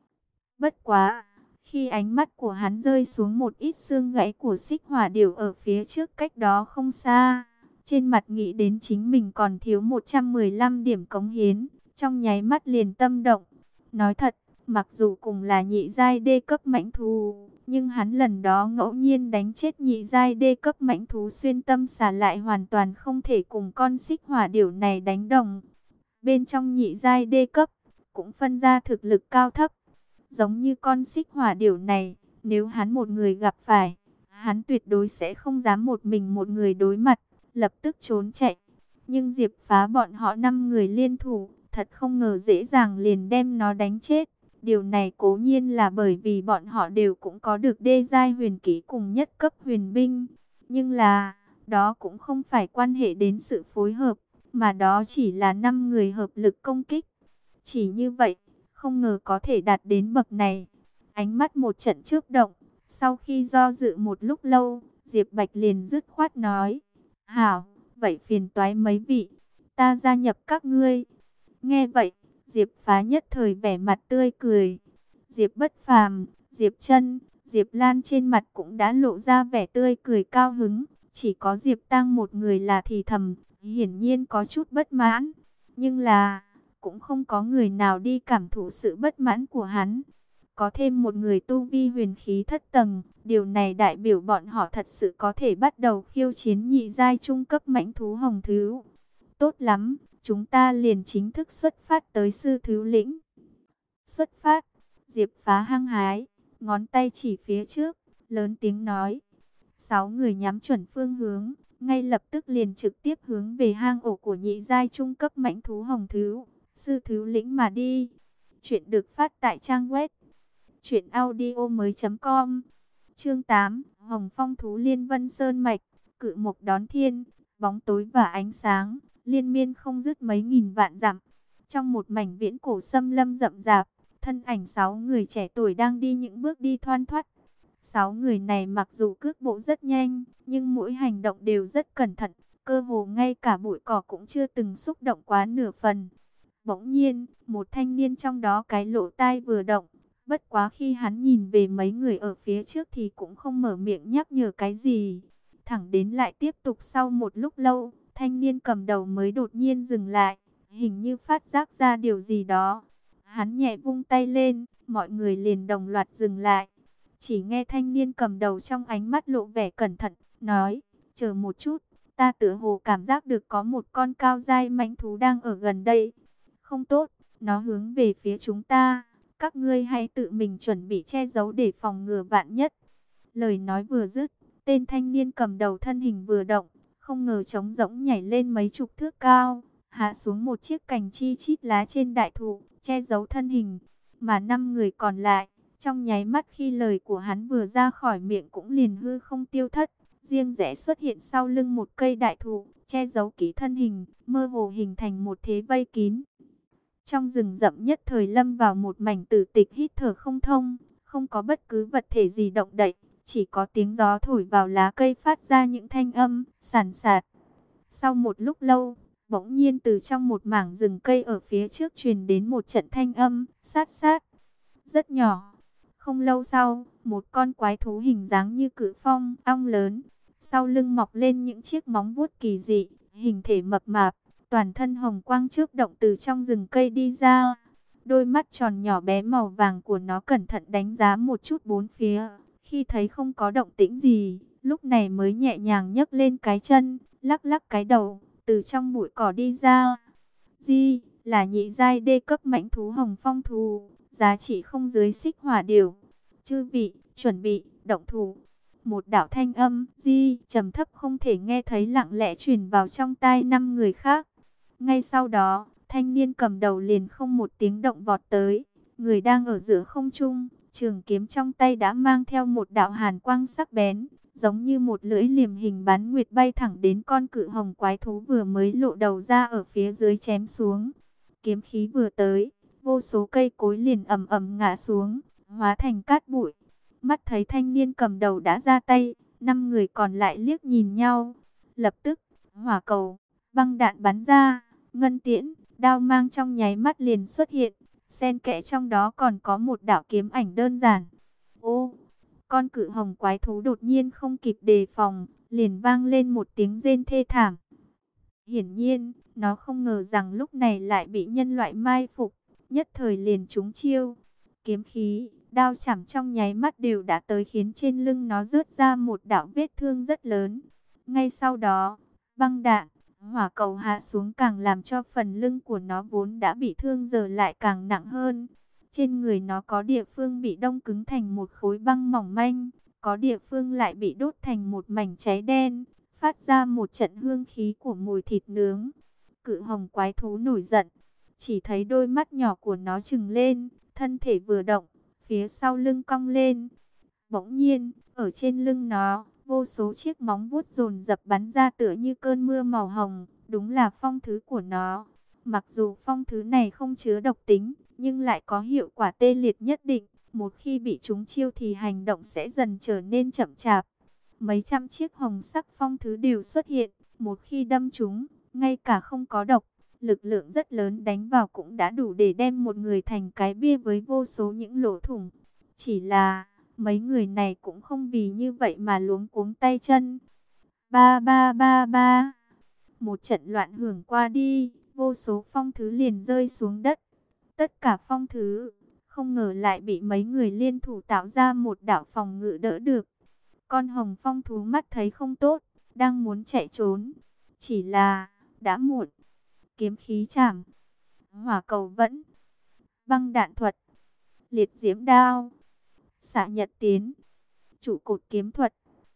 Bất quá, khi ánh mắt của hắn rơi xuống một ít xương gãy của xích hỏa điểu ở phía trước cách đó không xa, trên mặt nghĩ đến chính mình còn thiếu 115 điểm cống hiến, trong nháy mắt liền tâm động. Nói thật, mặc dù cùng là nhị giai đê cấp mãnh thú, Nhưng hắn lần đó ngẫu nhiên đánh chết nhị giai đê cấp mãnh thú xuyên tâm xà lại hoàn toàn không thể cùng con xích hỏa điểu này đánh đồng. Bên trong nhị giai đê cấp, cũng phân ra thực lực cao thấp. Giống như con xích hỏa điểu này, nếu hắn một người gặp phải, hắn tuyệt đối sẽ không dám một mình một người đối mặt, lập tức trốn chạy. Nhưng Diệp Phá bọn họ 5 người liên thủ, thật không ngờ dễ dàng liền đem nó đánh chết. Điều này cố nhiên là bởi vì bọn họ đều cũng có được đê giai huyền kỹ cùng nhất cấp huyền binh. Nhưng là, đó cũng không phải quan hệ đến sự phối hợp, mà đó chỉ là 5 người hợp lực công kích. Chỉ như vậy, không ngờ có thể đạt đến bậc này. Ánh mắt một trận chớp động, sau khi do dự một lúc lâu, Diệp Bạch liền dứt khoát nói: "Hảo, vậy phiền toái mấy vị, ta gia nhập các ngươi." Nghe vậy, Diệp Phá nhất thời vẻ mặt tươi cười. Diệp Bất Phàm, Diệp Trân, Diệp Lan trên mặt cũng đã lộ ra vẻ tươi cười cao hứng. Chỉ có Diệp Tăng một người là thì thầm, hiển nhiên có chút bất mãn. Nhưng là, cũng không có người nào đi cảm thụ sự bất mãn của hắn. Có thêm một người tu vi huyền khí thất tầng, điều này đại biểu bọn họ thật sự có thể bắt đầu khiêu chiến nhị giai trung cấp mãnh thú hồng thú. Tốt lắm, chúng ta liền chính thức xuất phát tới sư thú lĩnh. Xuất phát, Diệp Phá hăng hái, ngón tay chỉ phía trước, lớn tiếng nói. 6 người nhắm chuẩn phương hướng, ngay lập tức liền trực tiếp hướng về hang ổ của nhị giai trung cấp mãnh thú hồng thú, sư thú lĩnh mà đi. Chuyện được phát tại trang web truyệnaudiomoi.com. Chương 8, Hồng Phong thú liên vân sơn mạch, cự mục đón thiên, bóng tối và ánh sáng, liên miên không dứt mấy nghìn vạn dặm. Trong một mảnh viễn cổ xâm lâm rậm rạp, thân ảnh 6 người trẻ tuổi đang đi những bước đi thoăn thoắt. 6 người này mặc dù cước bộ rất nhanh, nhưng mỗi hành động đều rất cẩn thận, cơ hồ ngay cả bụi cỏ cũng chưa từng xúc động quá nửa phần. Bỗng nhiên, một thanh niên trong đó cái lỗ tai vừa động, bất quá khi hắn nhìn về mấy người ở phía trước thì cũng không mở miệng nhắc nhở cái gì. Thẳng đến lại tiếp tục sau một lúc lâu, thanh niên cầm đầu mới đột nhiên dừng lại, hình như phát giác ra điều gì đó. Hắn nhẹ vung tay lên, mọi người liền đồng loạt dừng lại. Chỉ nghe thanh niên cầm đầu trong ánh mắt lộ vẻ cẩn thận, nói, chờ một chút, ta tựa hồ cảm giác được có một con cao giai mãnh thú đang ở gần đây. Không tốt, nó hướng về phía chúng ta, các ngươi hãy tự mình chuẩn bị che giấu để phòng ngừa vạn nhất. Lời nói vừa dứt, tên thanh niên cầm đầu thân hình vừa động, không ngờ trống rỗng nhảy lên mấy chục thước cao, hạ xuống một chiếc cành chi chít lá trên đại thụ, che giấu thân hình, mà 5 người còn lại, trong nháy mắt khi lời của hắn vừa ra khỏi miệng cũng liền hư không tiêu thất, riêng rẽ xuất hiện sau lưng một cây đại thụ, che giấu kỹ thân hình, mơ hồ hình thành một thế vây kín. Trong rừng rậm nhất thời lâm vào một mảnh tử tịch hít thở không thông, không có bất cứ vật thể gì động đậy, chỉ có tiếng gió thổi vào lá cây phát ra những thanh âm sàn sạt. Sau một lúc lâu, bỗng nhiên từ trong một mảng rừng cây ở phía trước truyền đến một trận thanh âm sát sát, rất nhỏ. Không lâu sau, một con quái thú hình dáng như cự phong, ong lớn, sau lưng mọc lên những chiếc móng vuốt kỳ dị, hình thể mập mạp, toàn thân hồng quang chớp động từ trong rừng cây đi ra. Đôi mắt tròn nhỏ bé màu vàng của nó cẩn thận đánh giá một chút bốn phía, khi thấy không có động tĩnh gì, lúc này mới nhẹ nhàng nhấc lên cái chân, lắc lắc cái đầu, từ trong bụi cỏ đi ra. Di, là nhị giai đê cấp mãnh thú hồng phong thú, giá trị không dưới xích hỏa điểu. Chư vị, chuẩn bị, động thủ. Một đạo thanh âm, di, trầm thấp không thể nghe thấy lặng lẽ truyền vào trong tai 5 người khác. Ngay sau đó, thanh niên cầm đầu liền không một tiếng động vọt tới. Người đang ở giữa không trung, trường kiếm trong tay đã mang theo một đạo hàn quang sắc bén, giống như một lưỡi liềm hình bán nguyệt bay thẳng đến con cự hồng quái thú vừa mới lộ đầu ra ở phía dưới chém xuống. Kiếm khí vừa tới, vô số cây cối liền ầm ầm ngã xuống, hóa thành cát bụi. Mắt thấy thanh niên cầm đầu đã ra tay, 5 người còn lại liếc nhìn nhau. Lập tức, hỏa cầu, băng đạn bắn ra, ngân tiễn, đao mang trong nháy mắt liền xuất hiện. Xen kẽ trong đó còn có một đạo kiếm ảnh đơn giản. Ô, con cự hồng quái thú đột nhiên không kịp đề phòng, liền vang lên một tiếng rên thê thảm. Hiển nhiên, nó không ngờ rằng lúc này lại bị nhân loại mai phục, nhất thời liền trúng chiêu. Kiếm khí, Đao chảm trong nháy mắt đều đã tới khiến trên lưng nó rớt ra một đạo vết thương rất lớn. Ngay sau đó, băng đạn, hỏa cầu hạ xuống càng làm cho phần lưng của nó vốn đã bị thương giờ lại càng nặng hơn. Trên người nó có địa phương bị đông cứng thành một khối băng mỏng manh, có địa phương lại bị đốt thành một mảnh cháy đen, phát ra một trận hương khí của mùi thịt nướng. Cự hồng quái thú nổi giận, chỉ thấy đôi mắt nhỏ của nó trừng lên, thân thể vừa động, phía sau lưng cong lên. Bỗng nhiên, ở trên lưng nó, vô số chiếc móng vuốt dồn dập bắn ra tựa như cơn mưa màu hồng, đúng là phong thứ của nó. Mặc dù phong thứ này không chứa độc tính, nhưng lại có hiệu quả tê liệt nhất định. Một khi bị trúng chiêu thì hành động sẽ dần trở nên chậm chạp. Mấy trăm chiếc hồng sắc phong thứ đều xuất hiện, một khi đâm trúng, ngay cả không có độc, lực lượng rất lớn đánh vào cũng đã đủ để đem một người thành cái bia với vô số những lỗ thủng. Chỉ là mấy người này cũng không vì như vậy mà luống cuống tay chân. Ba ba ba ba. Một trận loạn hưởng qua đi, vô số phong thứ liền rơi xuống đất. Tất cả phong thứ, không ngờ lại bị mấy người liên thủ tạo ra một đạo phòng ngự đỡ được. Con hồng phong thú mắt thấy không tốt, đang muốn chạy trốn. Chỉ là, đã muộn. Kiếm khí chảm, hỏa cầu vẫn, băng đạn thuật, liệt diễm đao, xạ nhật tiến, trụ cột kiếm thuật.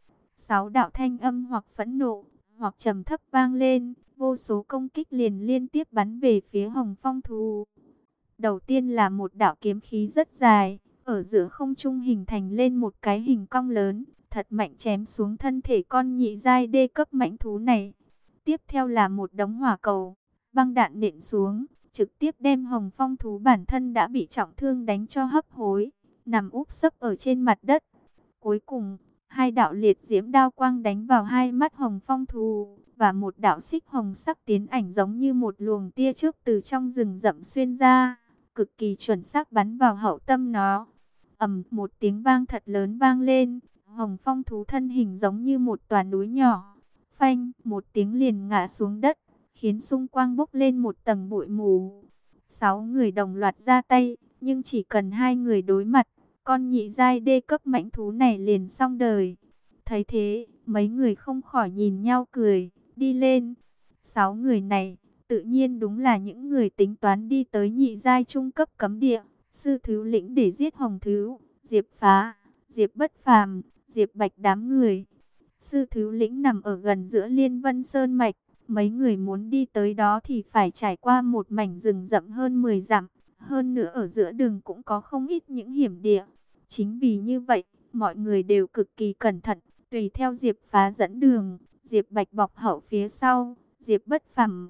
6 đạo thanh âm hoặc phẫn nộ, hoặc trầm thấp vang lên, vô số công kích liền liên tiếp bắn về phía hồng phong thú. Đầu tiên là một đạo kiếm khí rất dài, ở giữa không trung hình thành lên một cái hình cong lớn, thật mạnh chém xuống thân thể con nhị giai đê cấp mãnh thú này. Tiếp theo là một đống hỏa cầu, băng đạn nện xuống, trực tiếp đem hồng phong thú bản thân đã bị trọng thương đánh cho hấp hối, nằm úp sấp ở trên mặt đất. Cuối cùng, 2 đạo liệt diễm đao quang đánh vào hai mắt hồng phong thú, và một đạo xích hồng sắc tiến ảnh giống như một luồng tia chớp từ trong rừng rậm xuyên ra, cực kỳ chuẩn xác bắn vào hậu tâm nó. Ầm, một tiếng vang thật lớn vang lên, hồng phong thú thân hình giống như một tòa núi nhỏ, phanh, một tiếng liền ngã xuống đất, khiến xung quanh bốc lên một tầng bụi mù. 6 người đồng loạt ra tay, nhưng chỉ cần 2 người đối mặt, con nhị giai đê cấp mãnh thú này liền xong đời. Thấy thế, mấy người không khỏi nhìn nhau cười, đi lên. 6 người này, tự nhiên đúng là những người tính toán đi tới nhị giai trung cấp cấm địa, sư thiếu lĩnh để giết hồng thiếu, Diệp Phá, Diệp Bất Phàm, Diệp Bạch đám người. Sư thiếu lĩnh nằm ở gần giữa Liên Vân Sơn Mạch, mấy người muốn đi tới đó thì phải trải qua một mảnh rừng rậm hơn 10 dặm, hơn nữa ở giữa đường cũng có không ít những hiểm địa. Chính vì như vậy, mọi người đều cực kỳ cẩn thận, tùy theo Diệp Phá dẫn đường, Diệp Bạch bọc hậu phía sau, Diệp Bất Phàm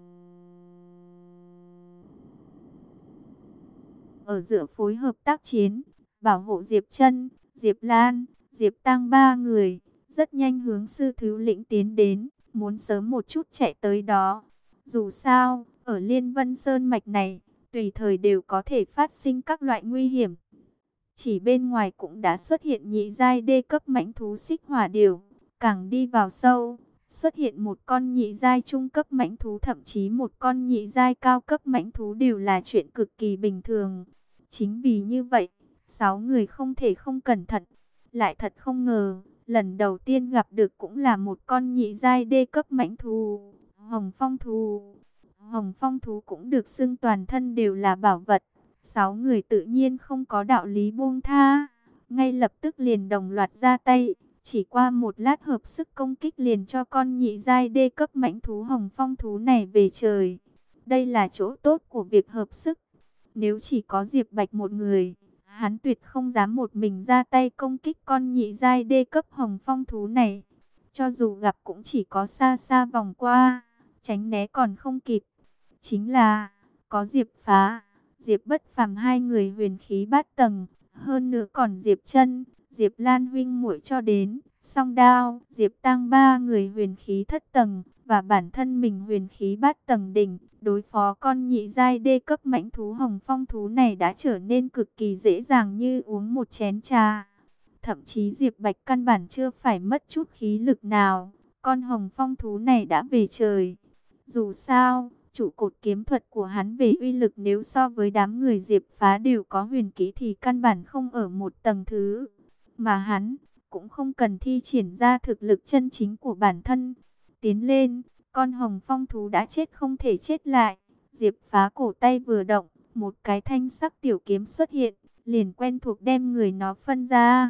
ở giữa phối hợp tác chiến, bảo hộ Diệp Trân, Diệp Lan, Diệp Tăng 3 người, rất nhanh hướng sư thiếu lĩnh tiến đến, muốn sớm một chút chạy tới đó. Dù sao, ở Liên Vân Sơn Mạch này, tùy thời đều có thể phát sinh các loại nguy hiểm. Chỉ bên ngoài cũng đã xuất hiện nhị giai đê cấp mãnh thú xích hỏa điểu, càng đi vào sâu, xuất hiện một con nhị giai trung cấp mãnh thú, thậm chí một con nhị giai cao cấp mãnh thú đều là chuyện cực kỳ bình thường. Chính vì như vậy, 6 người không thể không cẩn thận. Lại thật không ngờ, lần đầu tiên gặp được cũng là một con nhị giai đê cấp mãnh thú, hồng phong thú. Hồng phong thú cũng được xưng toàn thân đều là bảo vật. 6 người tự nhiên không có đạo lý buông tha, ngay lập tức liền đồng loạt ra tay. Chỉ qua một lát hợp sức công kích liền cho con nhị giai đê cấp mãnh thú hồng phong thú này về trời. Đây là chỗ tốt của việc hợp sức. Nếu chỉ có Diệp Bạch một người, hắn tuyệt không dám một mình ra tay công kích con nhị giai đê cấp hồng phong thú này. Cho dù gặp cũng chỉ có xa xa vòng qua, tránh né còn không kịp. Chính là, có Diệp Phá, Diệp Bất Phàm 2 người huyền khí bát tầng, hơn nữa còn Diệp Trân, Diệp Lan huynh muội cho đến, Song Đao, Diệp Tăng 3 người huyền khí thất tầng, và bản thân mình huyền khí bát tầng đỉnh, đối phó con nhị giai đê cấp mãnh thú hồng phong thú này đã trở nên cực kỳ dễ dàng như uống một chén trà. Thậm chí Diệp Bạch căn bản chưa phải mất chút khí lực nào, con hồng phong thú này đã về trời. Dù sao, Trụ cột kiếm thuật của hắn về uy lực nếu so với đám người Diệp Phá đều có huyền kỹ thì căn bản không ở một tầng thứ. Mà hắn cũng không cần thi triển ra thực lực chân chính của bản thân. Tiến lên, con hồng phong thú đã chết không thể chết lại. Diệp Phá cổ tay vừa động, một cái thanh sắc tiểu kiếm xuất hiện, liền quen thuộc đem người nó phân ra.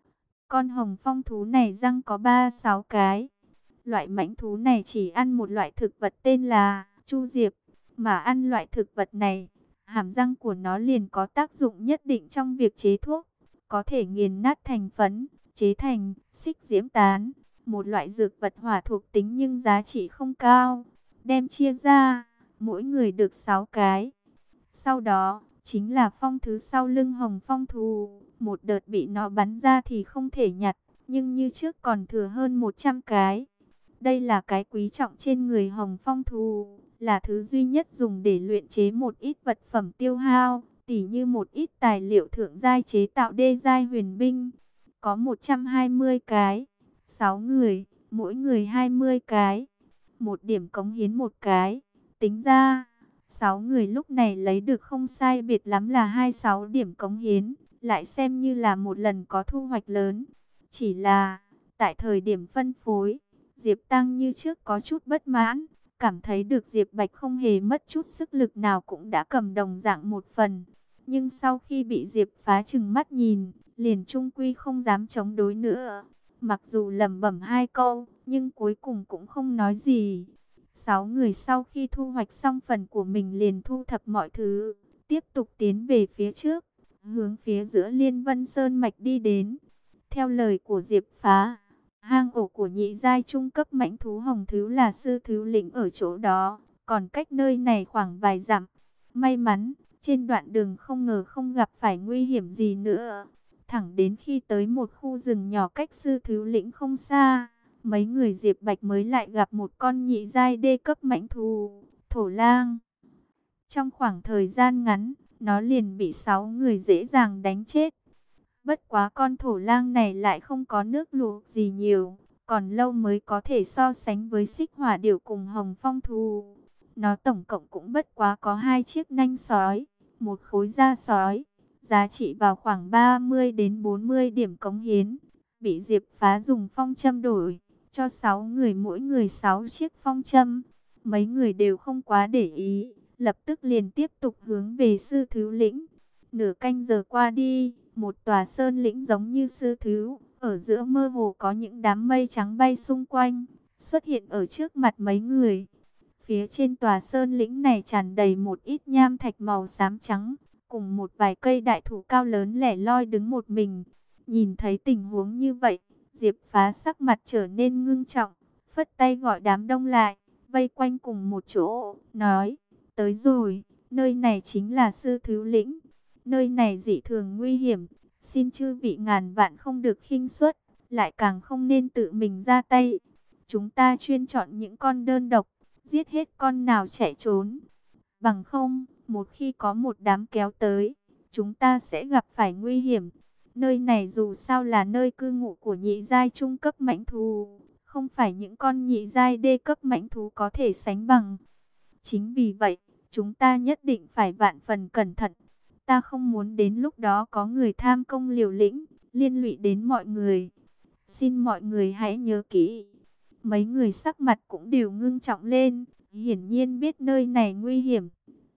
Con hồng phong thú này răng có 3-6 cái. Loại mãnh thú này chỉ ăn một loại thực vật tên là chu diệp, mà ăn loại thực vật này, hàm răng của nó liền có tác dụng nhất định trong việc chế thuốc, có thể nghiền nát thành phấn, chế thành xích diễm tán, một loại dược vật hỏa thuộc tính nhưng giá trị không cao. Đem chia ra, mỗi người được 6 cái. Sau đó, chính là phong thứ sau lưng hồng phong thú, một đợt bị nó bắn ra thì không thể nhặt, nhưng như trước còn thừa hơn 100 cái. Đây là cái quý trọng trên người hồng phong thú, là thứ duy nhất dùng để luyện chế một ít vật phẩm tiêu hao, tỉ như một ít tài liệu thượng giai chế tạo đê giai huyền binh. Có 120 cái, 6 người, mỗi người 20 cái, một điểm cống hiến một cái. Tính ra, 6 người lúc này lấy được không sai biệt lắm là 26 điểm cống hiến, lại xem như là một lần có thu hoạch lớn. Chỉ là, tại thời điểm phân phối, Diệp Tăng như trước có chút bất mãn, cảm thấy được Diệp Bạch không hề mất chút sức lực nào cũng đã cầm đồng dạng một phần. Nhưng sau khi bị Diệp Phá trừng mắt nhìn, liền trung quy không dám chống đối nữa. Mặc dù lẩm bẩm 2 câu, nhưng cuối cùng cũng không nói gì. 6 người sau khi thu hoạch xong phần của mình liền thu thập mọi thứ, tiếp tục tiến về phía trước, hướng phía giữa Liên Vân Sơn Mạch đi đến. Theo lời của Diệp Phá, hang ổ của nhị giai trung cấp mãnh thú hồng thú là sư thú lĩnh ở chỗ đó, còn cách nơi này khoảng vài dặm. May mắn, trên đoạn đường không ngờ không gặp phải nguy hiểm gì nữa. Thẳng đến khi tới một khu rừng nhỏ cách sư thú lĩnh không xa, mấy người Diệp Bạch mới lại gặp một con nhị giai đê cấp mãnh thú, thổ lang. Trong khoảng thời gian ngắn, nó liền bị 6 người dễ dàng đánh chết. Bất quá con thổ lang này lại không có nước luộc gì nhiều, còn lâu mới có thể so sánh với xích hỏa điểu cùng hồng phong thú. Nó tổng cộng cũng bất quá có 2 chiếc nanh sói, một khối da sói, giá trị vào khoảng 30 đến 40 điểm cống hiến. Bị Diệp Phá dùng phong châm đổi, cho 6 người mỗi người 6 chiếc phong châm. Mấy người đều không quá để ý, lập tức liền tiếp tục hướng về sư thú lĩnh. Nửa canh giờ qua đi, một tòa sơn lĩnh giống như sư thú, ở giữa mơ hồ có những đám mây trắng bay xung quanh, xuất hiện ở trước mặt mấy người. Phía trên tòa sơn lĩnh này tràn đầy một ít nham thạch màu xám trắng, cùng một vài cây đại thụ cao lớn lẻ loi đứng một mình. Nhìn thấy tình huống như vậy, Diệp Phá sắc mặt trở nên ngưng trọng, phất tay gọi đám đông lại, vây quanh cùng một chỗ, nói, tới rồi, nơi này chính là sư thú lĩnh. Nơi này dị thường nguy hiểm, xin chư vị ngàn vạn không được khinh suất, lại càng không nên tự mình ra tay. Chúng ta chuyên chọn những con đơn độc, giết hết con nào chạy trốn. Bằng không, một khi có một đám kéo tới, chúng ta sẽ gặp phải nguy hiểm. Nơi này dù sao là nơi cư ngụ của nhị giai trung cấp mãnh thú, không phải những con nhị giai đê cấp mãnh thú có thể sánh bằng. Chính vì vậy, chúng ta nhất định phải vạn phần cẩn thận. Ta không muốn đến lúc đó có người tham công liều lĩnh, liên lụy đến mọi người. Xin mọi người hãy nhớ kỹ. Mấy người sắc mặt cũng đều ngưng trọng lên, hiển nhiên biết nơi này nguy hiểm.